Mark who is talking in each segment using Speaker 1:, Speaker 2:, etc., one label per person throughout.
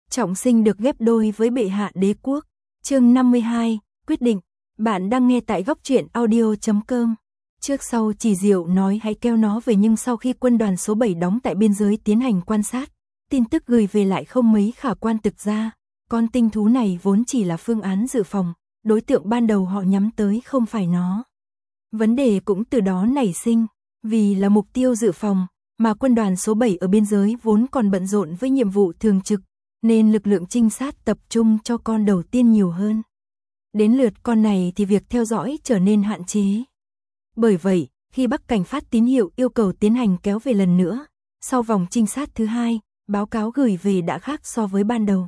Speaker 1: Trọng sinh được ghép đôi với bệ hạ đế quốc. Chương 52, quyết định. Bạn đang nghe tại goctruyện.audio.com. Trước sau Chỉ Diệu nói hãy kêu nó về, nhưng sau khi quân đoàn số 7 đóng tại biên giới tiến hành quan sát, tin tức gửi về lại không mấy khả quan. Thực ra, con tinh thú này vốn chỉ là phương án dự phòng, đối tượng ban đầu họ nhắm tới không phải nó. Vấn đề cũng từ đó nảy sinh, vì là mục tiêu dự phòng, mà quân đoàn số 7 ở biên giới vốn còn bận rộn với nhiệm vụ thường trực, nên lực lượng trinh sát tập trung cho con đầu tiên nhiều hơn. Đến lượt con này thì việc theo dõi trở nên hạn chế. Bởi vậy, khi Bắc Cảnh phát tín hiệu yêu cầu tiến hành kéo về lần nữa, sau vòng trinh sát thứ hai, báo cáo gửi về đã khác so với ban đầu.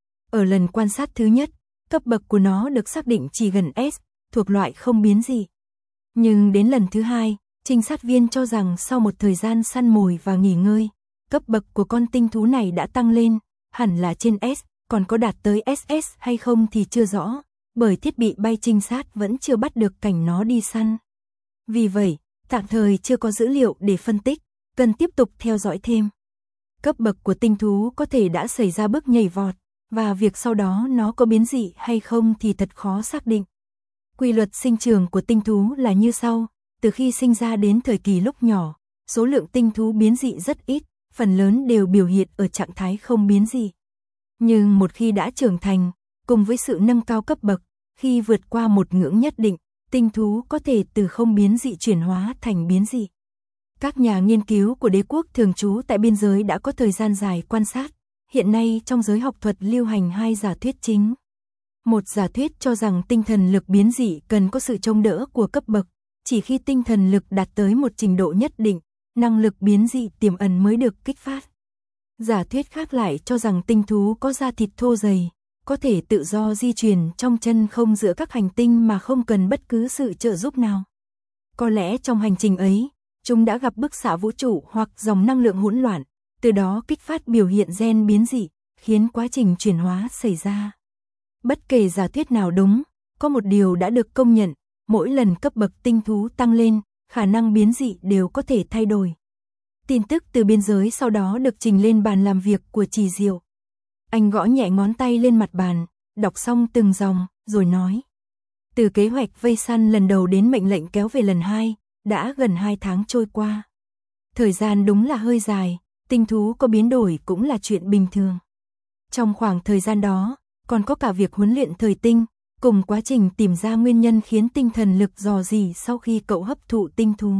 Speaker 1: Ở lần quan sát thứ nhất, cấp bậc của nó được xác định chỉ gần S, thuộc loại không biến dị. Nhưng đến lần thứ hai, trinh sát viên cho rằng sau một thời gian săn mồi và nghỉ ngơi, cấp bậc của con tinh thú này đã tăng lên, hẳn là trên S, còn có đạt tới SS hay không thì chưa rõ, bởi thiết bị bay trinh sát vẫn chưa bắt được cảnh nó đi săn. Vì vậy, tạm thời chưa có dữ liệu để phân tích, cần tiếp tục theo dõi thêm. Cấp bậc của tinh thú có thể đã xảy ra bước nhảy vọt, và việc sau đó nó có biến dị hay không thì thật khó xác định. Quy luật sinh trưởng của tinh thú là như sau, từ khi sinh ra đến thời kỳ lúc nhỏ, số lượng tinh thú biến dị rất ít, phần lớn đều biểu hiện ở trạng thái không biến dị. Nhưng một khi đã trưởng thành, cùng với sự nâng cao cấp bậc, khi vượt qua một ngưỡng nhất định, tinh thú có thể từ không biến dị chuyển hóa thành biến dị. Các nhà nghiên cứu của đế quốc thường trú tại biên giới đã có thời gian dài quan sát. Hiện nay trong giới học thuật lưu hành hai giả thuyết chính. Một giả thuyết cho rằng tinh thần lực biến dị cần có sự chống đỡ của cấp bậc, chỉ khi tinh thần lực đạt tới một trình độ nhất định, năng lực biến dị tiềm ẩn mới được kích phát. Giả thuyết khác lại cho rằng tinh thú có da thịt thô dày, có thể tự do di chuyển trong chân không giữa các hành tinh mà không cần bất cứ sự trợ giúp nào. Có lẽ trong hành trình ấy, chúng đã gặp bức xạ vũ trụ hoặc dòng năng lượng hỗn loạn, từ đó kích phát biểu hiện gen biến dị, khiến quá trình chuyển hóa xảy ra. Bất kể giả thuyết nào đúng, có một điều đã được công nhận, mỗi lần cấp bậc tinh thú tăng lên, khả năng biến dị đều có thể thay đổi. Tin tức từ biên giới sau đó được trình lên bàn làm việc của Chỉ Diệu. Anh gõ nhẹ ngón tay lên mặt bàn, đọc xong từng dòng, rồi nói. Từ kế hoạch vây săn lần đầu đến mệnh lệnh kéo về lần 2, đã gần 2 tháng trôi qua. Thời gian đúng là hơi dài, tinh thú có biến đổi cũng là chuyện bình thường. Trong khoảng thời gian đó, còn có cả việc huấn luyện thời tinh, cùng quá trình tìm ra nguyên nhân khiến tinh thần lực rò rỉ sau khi cậu hấp thụ tinh thú.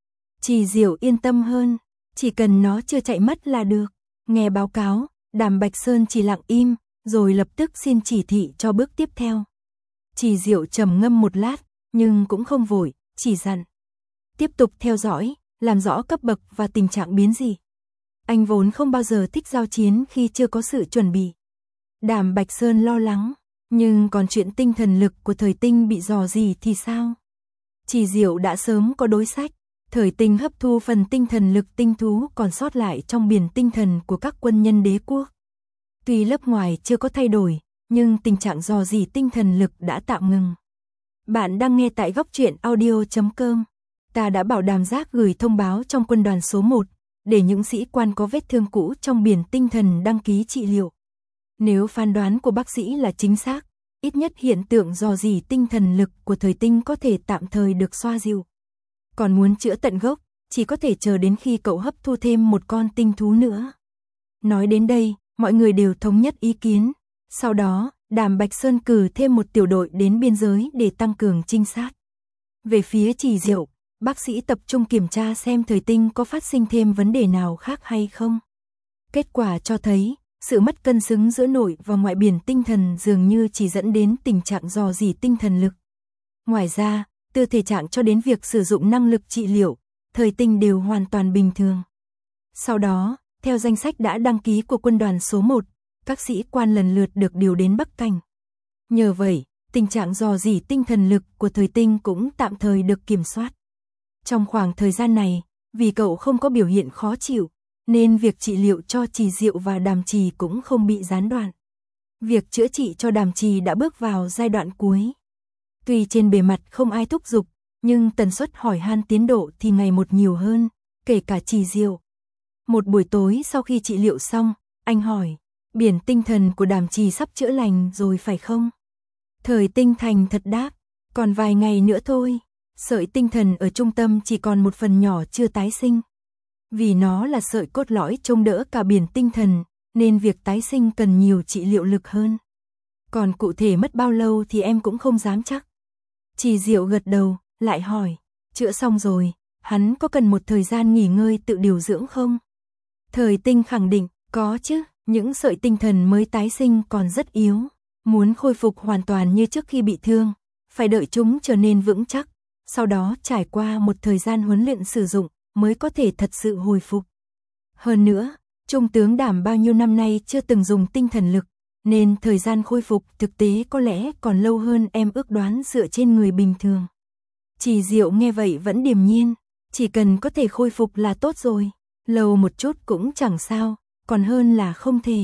Speaker 1: Chỉ Diệu yên tâm hơn, chỉ cần nó chưa chạy mất là được. Nghe báo cáo, Đàm Bạch Sơn chỉ lặng im, rồi lập tức xin chỉ thị cho bước tiếp theo. Chỉ Diệu trầm ngâm một lát, nhưng cũng không vội, chỉ dặn. Tiếp tục theo dõi, làm rõ cấp bậc và tình trạng biến dị. Anh vốn không bao giờ thích giao chiến khi chưa có sự chuẩn bị. Đàm Bạch Sơn lo lắng, nhưng còn chuyện tinh thần lực của thời tinh bị rò rỉ thì sao? Chỉ Diệu đã sớm có đối sách, thời tinh hấp thu phần tinh thần lực tinh thú còn sót lại trong biển tinh thần của các quân nhân đế quốc. Tuy lớp ngoài chưa có thay đổi, nhưng tình trạng rò rỉ tinh thần lực đã tạm ngừng. Bạn đang nghe tại goctruyện.audio.com. Ta đã bảo Đàm Giác gửi thông báo trong quân đoàn số 1, để những sĩ quan có vết thương cũ trong biển tinh thần đăng ký trị liệu. Nếu phán đoán của bác sĩ là chính xác, ít nhất hiện tượng rò rỉ tinh thần lực của thời tinh có thể tạm thời được xoa dịu. Còn muốn chữa tận gốc, chỉ có thể chờ đến khi cậu hấp thu thêm một con tinh thú nữa. Nói đến đây, mọi người đều thống nhất ý kiến. Sau đó, Đàm Bạch Sơn cử thêm một tiểu đội đến biên giới để tăng cường trinh sát. Về phía Chỉ Diệu, bác sĩ tập trung kiểm tra xem thời tinh có phát sinh thêm vấn đề nào khác hay không. Kết quả cho thấy, sự mất cân xứng giữa nội và ngoại biển tinh thần dường như chỉ dẫn đến tình trạng rò rỉ tinh thần lực. Ngoài ra, từ thể trạng cho đến việc sử dụng năng lực trị liệu, thời tinh đều hoàn toàn bình thường. Sau đó, theo danh sách đã đăng ký của quân đoàn số 1, các sĩ quan lần lượt được điều đến Bắc Cảnh. Nhờ vậy, tình trạng rò rỉ tinh thần lực của thời tinh cũng tạm thời được kiểm soát. Trong khoảng thời gian này, vì cậu không có biểu hiện khó chịu, nên việc trị liệu cho Chỉ Diệu và Đàm Trì cũng không bị gián đoạn. Việc chữa trị cho Đàm Trì đã bước vào giai đoạn cuối. Tuy trên bề mặt không ai thúc giục, nhưng tần suất hỏi han tiến độ thì ngày một nhiều hơn, kể cả Chỉ Diệu. Một buổi tối sau khi trị liệu xong, anh hỏi, biển tinh thần của Đàm Trì sắp chữa lành rồi phải không? Thời Tinh thành thật đáp, còn vài ngày nữa thôi, sợi tinh thần ở trung tâm chỉ còn một phần nhỏ chưa tái sinh. Vì nó là sợi cốt lõi chống đỡ cả biển tinh thần, nên việc tái sinh cần nhiều trị liệu lực hơn. Còn cụ thể mất bao lâu thì em cũng không dám chắc. Trì Diệu gật đầu, lại hỏi, chữa xong rồi, hắn có cần một thời gian nghỉ ngơi tự điều dưỡng không? Thời Tinh khẳng định, có chứ, những sợi tinh thần mới tái sinh còn rất yếu. Muốn khôi phục hoàn toàn như trước khi bị thương, phải đợi chúng trở nên vững chắc, sau đó trải qua một thời gian huấn luyện sử dụng mới có thể thật sự hồi phục. Hơn nữa, Trung tướng Đàm bao nhiêu năm nay chưa từng dùng tinh thần lực, nên thời gian khôi phục thực tế có lẽ còn lâu hơn em ước đoán dựa trên người bình thường. Trì Diệu nghe vậy vẫn điềm nhiên, chỉ cần có thể khôi phục là tốt rồi, lâu một chút cũng chẳng sao, còn hơn là không thể.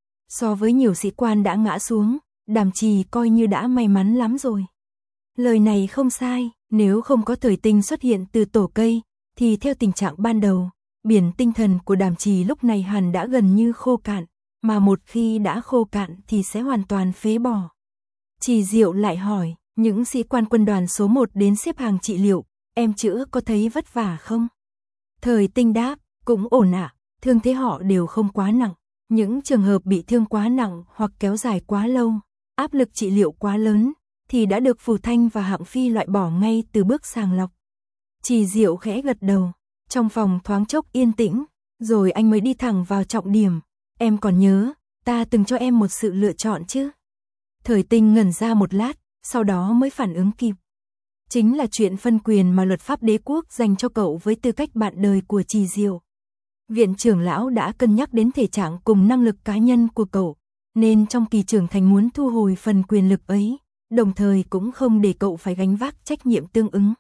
Speaker 1: So với nhiều sĩ quan đã ngã xuống, Đàm Trì coi như đã may mắn lắm rồi. Lời này không sai, nếu không có Thời Tinh xuất hiện từ tổ cây, thì theo tình trạng ban đầu, biển tinh thần của Đàm Trì lúc này hẳn đã gần như khô cạn, mà một khi đã khô cạn thì sẽ hoàn toàn phế bỏ. Trì Diệu lại hỏi, những sĩ quan quân đoàn số 1 đến xếp hàng trị liệu, em chữa có thấy vất vả không? Thời Tinh đáp, cũng ổn ạ, thương thế họ đều không quá nặng. Những trường hợp bị thương quá nặng hoặc kéo dài quá lâu, áp lực trị liệu quá lớn, thì đã được Phù Thanh và Hạng Phi loại bỏ ngay từ bước sàng lọc. Trì Diệu khẽ gật đầu, trong phòng thoáng chốc yên tĩnh, rồi anh mới đi thẳng vào trọng điểm. Em còn nhớ, ta từng cho em một sự lựa chọn chứ? Thời Tinh ngẩn ra một lát, sau đó mới phản ứng kịp. Chính là chuyện phân quyền mà luật pháp đế quốc dành cho cậu với tư cách bạn đời của Trì Diệu. Viện trưởng lão đã cân nhắc đến thể trạng cùng năng lực cá nhân của cậu, nên trong kỳ trưởng thành muốn thu hồi phần quyền lực ấy, đồng thời cũng không để cậu phải gánh vác trách nhiệm tương ứng.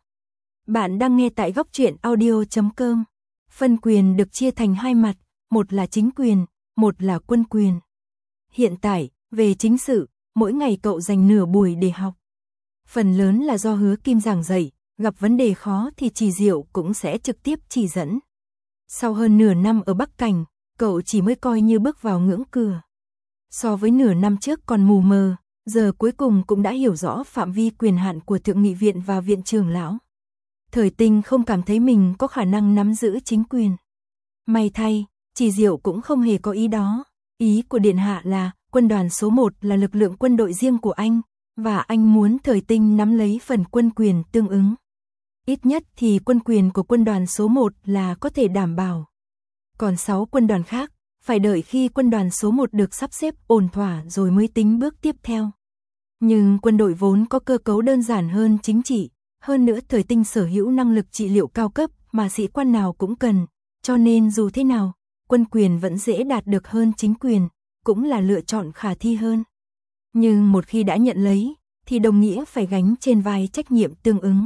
Speaker 1: Bạn đang nghe tại Góc Truyện Audio.com. Phân quyền được chia thành hai mặt, một là chính quyền, một là quân quyền. Hiện tại, về chính sự, mỗi ngày cậu dành nửa buổi để học. Phần lớn là do Hứa Kim giảng dạy, gặp vấn đề khó thì Trì Diệu cũng sẽ trực tiếp chỉ dẫn. Sau hơn nửa năm ở Bắc Cảnh, cậu chỉ mới coi như bước vào ngưỡng cửa. So với nửa năm trước còn mù mờ, giờ cuối cùng cũng đã hiểu rõ phạm vi quyền hạn của Thượng nghị viện và Viện trưởng lão. Thời Tinh không cảm thấy mình có khả năng nắm giữ chính quyền. May thay, Trì Diệu cũng không hề có ý đó. Ý của Điện Hạ là, quân đoàn số 1 là lực lượng quân đội riêng của anh, và anh muốn Thời Tinh nắm lấy phần quân quyền tương ứng. Ít nhất thì quân quyền của quân đoàn số 1 là có thể đảm bảo. Còn 6 quân đoàn khác, phải đợi khi quân đoàn số 1 được sắp xếp ổn thỏa rồi mới tính bước tiếp theo. Nhưng quân đội vốn có cơ cấu đơn giản hơn chính trị, hơn nữa Thời Tinh sở hữu năng lực trị liệu cao cấp mà sĩ quan nào cũng cần, cho nên dù thế nào, quân quyền vẫn dễ đạt được hơn chính quyền, cũng là lựa chọn khả thi hơn. Nhưng một khi đã nhận lấy, thì đồng nghĩa phải gánh trên vai trách nhiệm tương ứng.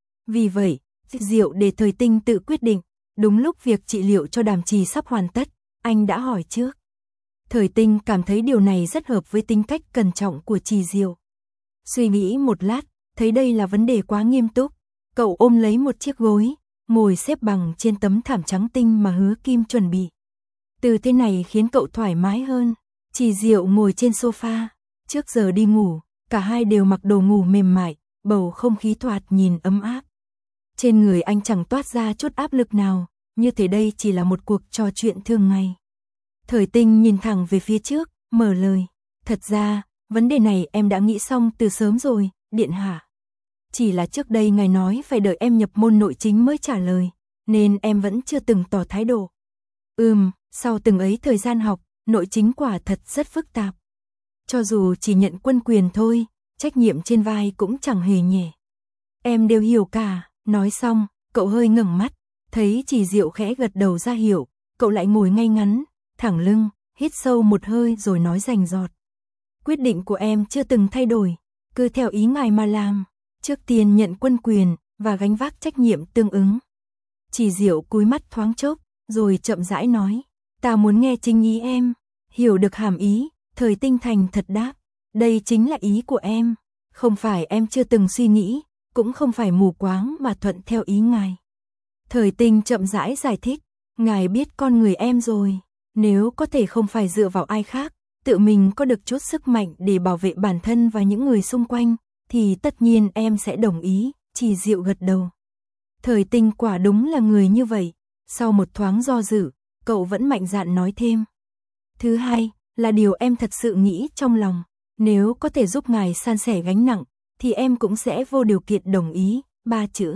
Speaker 1: Vì vậy, Diệu để Thời Tinh tự quyết định, đúng lúc việc trị liệu cho Đàm Trì sắp hoàn tất, anh đã hỏi trước. Thời Tinh cảm thấy điều này rất hợp với tính cách cẩn trọng của Trì Diệu. Suy nghĩ một lát, thấy đây là vấn đề quá nghiêm túc, cậu ôm lấy một chiếc gối, ngồi xếp bằng trên tấm thảm trắng tinh mà Hứa Kim chuẩn bị. Từ thế này khiến cậu thoải mái hơn. Trì Diệu ngồi trên sofa, trước giờ đi ngủ, cả hai đều mặc đồ ngủ mềm mại, bầu không khí thoạt nhìn ấm áp. Trên người anh chẳng toát ra chút áp lực nào, như thế đây chỉ là một cuộc trò chuyện thường ngày. Thời Tinh nhìn thẳng về phía trước, mở lời. Thật ra, vấn đề này em đã nghĩ xong từ sớm rồi, Điện Hạ. Chỉ là trước đây ngài nói phải đợi em nhập môn nội chính mới trả lời, nên em vẫn chưa từng tỏ thái độ. Sau từng ấy thời gian học, nội chính quả thật rất phức tạp. Cho dù chỉ nhận quân quyền thôi, trách nhiệm trên vai cũng chẳng hề nhẹ. Em đều hiểu cả. Nói xong, cậu hơi ngẩng mắt, thấy Trì Diệu khẽ gật đầu ra hiệu, cậu lại ngồi ngay ngắn, thẳng lưng, hít sâu một hơi rồi nói rành rọt. Quyết định của em chưa từng thay đổi, cứ theo ý ngài mà làm, trước tiên nhận quân quyền và gánh vác trách nhiệm tương ứng. Trì Diệu cúi mắt thoáng chốc, rồi chậm rãi nói, ta muốn nghe chính ý em, hiểu được hàm ý. Thời Tinh thành thật đáp, đây chính là ý của em, không phải em chưa từng suy nghĩ, cũng không phải mù quáng mà thuận theo ý ngài. Thời Tinh chậm rãi giải thích, ngài biết con người em rồi, nếu có thể không phải dựa vào ai khác, tự mình có được chút sức mạnh để bảo vệ bản thân và những người xung quanh, thì tất nhiên em sẽ đồng ý, Trì Diệu gật đầu. Thời Tinh quả đúng là người như vậy, sau một thoáng do dự, cậu vẫn mạnh dạn nói thêm. Thứ hai, là điều em thật sự nghĩ trong lòng, nếu có thể giúp ngài san sẻ gánh nặng, thì em cũng sẽ vô điều kiện đồng ý, 3 chữ.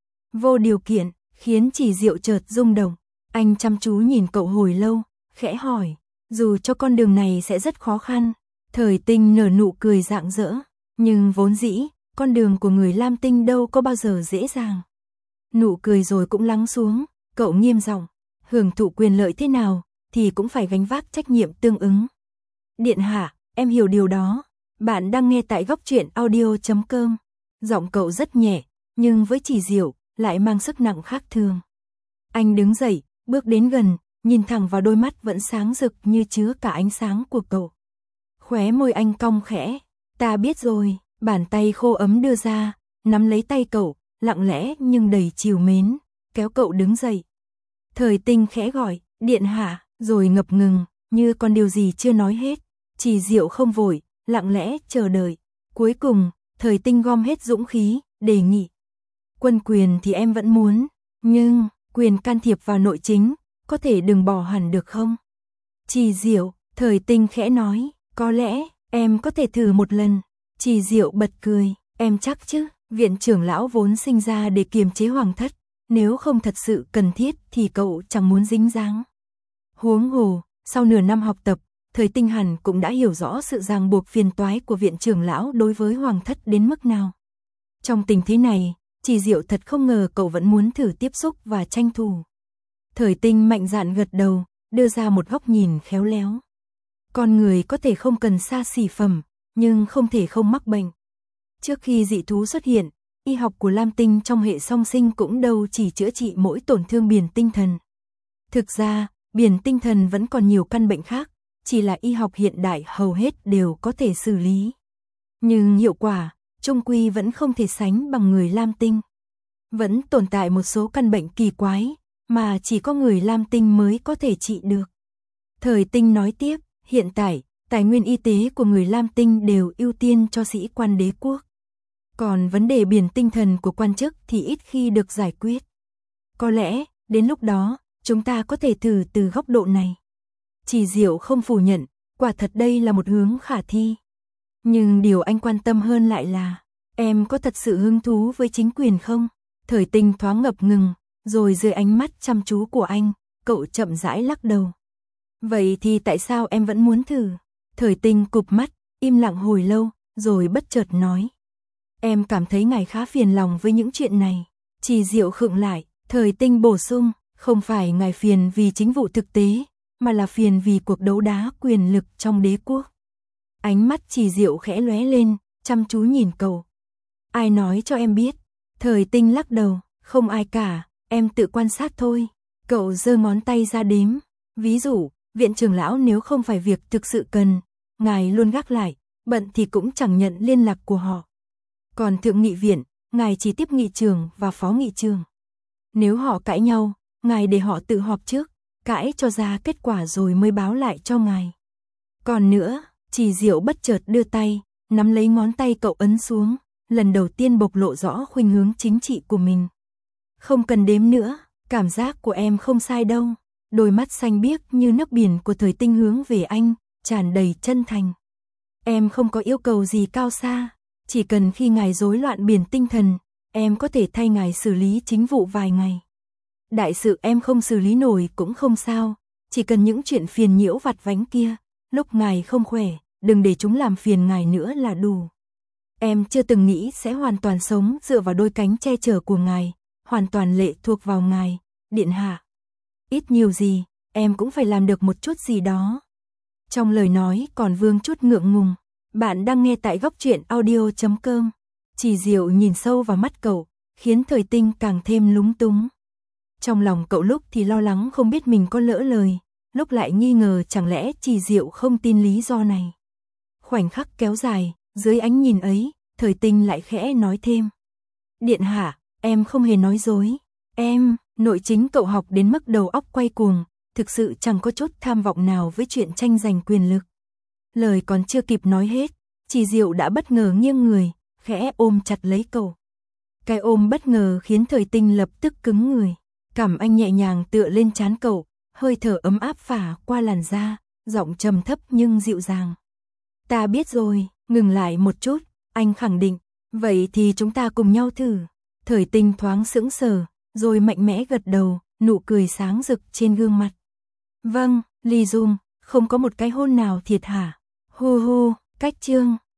Speaker 1: Vô điều kiện, khiến Trì Diệu chợt rung động, anh chăm chú nhìn cậu hồi lâu, khẽ hỏi, dù cho con đường này sẽ rất khó khăn, Thời Tinh nở nụ cười rạng rỡ, nhưng vốn dĩ, con đường của người Lam Tinh đâu có bao giờ dễ dàng. Nụ cười rồi cũng lắng xuống, cậu nghiêm giọng, hưởng thụ quyền lợi thế nào, thì cũng phải gánh vác trách nhiệm tương ứng. Điện hạ, em hiểu điều đó. Bạn đang nghe tại góc truyện audio.com. Giọng cậu rất nhẹ, nhưng với Trì Diệu, lại mang sức nặng khác thường. Anh đứng dậy, bước đến gần, nhìn thẳng vào đôi mắt vẫn sáng rực như chứa cả ánh sáng của cậu. Khóe môi anh cong khẽ, ta biết rồi, bàn tay khô ấm đưa ra, nắm lấy tay cậu, lặng lẽ nhưng đầy trìu mến, kéo cậu đứng dậy. Thời Tinh khẽ gọi, điện hạ, rồi ngập ngừng, như còn điều gì chưa nói hết. Trì Diệu không vội, lặng lẽ chờ đợi. Cuối cùng, Thời Tinh gom hết dũng khí, đề nghị. Quân quyền thì em vẫn muốn, nhưng quyền can thiệp vào nội chính, có thể đừng bỏ hẳn được không? Trì Diệu, Thời Tinh khẽ nói, có lẽ em có thể thử một lần. Trì Diệu bật cười, em chắc chứ? Viện trưởng lão vốn sinh ra để kiềm chế hoàng thất, nếu không thật sự cần thiết thì cậu chẳng muốn dính dáng. Huống hồ, sau nửa năm học tập, Thời Tinh hẳn cũng đã hiểu rõ sự ràng buộc phiền toái của viện trưởng lão đối với hoàng thất đến mức nào. Trong tình thế này, Trì Diệu thật không ngờ cậu vẫn muốn thử tiếp xúc và tranh thủ. Thời Tinh mạnh dạn gật đầu, đưa ra một góc nhìn khéo léo. Con người có thể không cần xa xỉ phẩm, nhưng không thể không mắc bệnh. Trước khi dị thú xuất hiện, y học của Lam Tinh trong hệ song sinh cũng đâu chỉ chữa trị mỗi tổn thương biển tinh thần. Thực ra, biển tinh thần vẫn còn nhiều căn bệnh khác, chỉ là y học hiện đại hầu hết đều có thể xử lý. Nhưng hiệu quả, chung quy vẫn không thể sánh bằng người Lam Tinh. Vẫn tồn tại một số căn bệnh kỳ quái, mà chỉ có người Lam Tinh mới có thể trị được. Thời Tinh nói tiếp, hiện tại, tài nguyên y tế của người Lam Tinh đều ưu tiên cho sĩ quan đế quốc. Còn vấn đề biển tinh thần của quan chức thì ít khi được giải quyết. Có lẽ, đến lúc đó, chúng ta có thể thử từ góc độ này. Trì Diệu không phủ nhận, quả thật đây là một hướng khả thi. Nhưng điều anh quan tâm hơn lại là, em có thật sự hứng thú với chính quyền không? Thời Tinh thoáng ngập ngừng, rồi dưới ánh mắt chăm chú của anh, cậu chậm rãi lắc đầu. Vậy thì tại sao em vẫn muốn thử? Thời Tinh cụp mắt, im lặng hồi lâu, rồi bất chợt nói. Em cảm thấy ngài khá phiền lòng với những chuyện này. Trì Diệu khựng lại, Thời Tinh bổ sung, không phải ngài phiền vì chính vụ thực tế, mà là phiền vì cuộc đấu đá quyền lực trong đế quốc. Ánh mắt Trì Diệu khẽ lóe lên, chăm chú nhìn cậu. Ai nói cho em biết? Thời Tinh lắc đầu, không ai cả, em tự quan sát thôi. Cậu giơ ngón tay ra đếm. Ví dụ, viện trưởng lão nếu không phải việc thực sự cần, ngài luôn gác lại, bận thì cũng chẳng nhận liên lạc của họ. Còn thượng nghị viện, ngài chỉ tiếp nghị trường và phó nghị trường. Nếu họ cãi nhau, ngài để họ tự họp trước, cãi cho ra kết quả rồi mới báo lại cho ngài. Còn nữa, Trì Diệu bất chợt đưa tay, nắm lấy ngón tay cậu ấn xuống, lần đầu tiên bộc lộ rõ khuynh hướng chính trị của mình. Không cần đếm nữa, cảm giác của em không sai đâu. Đôi mắt xanh biếc như nước biển của Thời Tinh hướng về anh, tràn đầy chân thành. Em không có yêu cầu gì cao xa, chỉ cần khi ngài rối loạn biển tinh thần, em có thể thay ngài xử lý chính vụ vài ngày. Đại sự em không xử lý nổi cũng không sao, chỉ cần những chuyện phiền nhiễu vặt vãnh kia, lúc ngài không khỏe, đừng để chúng làm phiền ngài nữa là đủ. Em chưa từng nghĩ sẽ hoàn toàn sống dựa vào đôi cánh che chở của ngài, hoàn toàn lệ thuộc vào ngài, điện hạ. Ít nhiều gì, em cũng phải làm được một chút gì đó. Trong lời nói còn vương chút ngượng ngùng. Bạn đang nghe tại góc truyện audio.com. Trì Diệu nhìn sâu vào mắt cậu, khiến Thời Tinh càng thêm lúng túng. Trong lòng cậu lúc thì lo lắng không biết mình có lỡ lời, lúc lại nghi ngờ chẳng lẽ Trì Diệu không tin lý do này. Khoảnh khắc kéo dài, dưới ánh nhìn ấy, Thời Tinh lại khẽ nói thêm. Điện hạ, em không hề nói dối. Nội chính cậu học đến mức đầu óc quay cuồng, thực sự chẳng có chút tham vọng nào với chuyện tranh giành quyền lực. Lời còn chưa kịp nói hết, Chỉ Diệu đã bất ngờ nghiêng người, khẽ ôm chặt lấy cậu. Cái ôm bất ngờ khiến Thời Tinh lập tức cứng người. Cảm Anh nhẹ nhàng tựa lên trán cậu, hơi thở ấm áp phả qua làn da, giọng trầm thấp nhưng dịu dàng. Ta biết rồi, ngừng lại một chút, anh khẳng định, vậy thì chúng ta cùng nhau thử. Thời Tinh thoáng sững sờ, rồi mạnh mẽ gật đầu, nụ cười sáng rực trên gương mặt. Vâng, Ly Dung, không có một cái hôn nào thiệt hả? Hu hu, cách chương.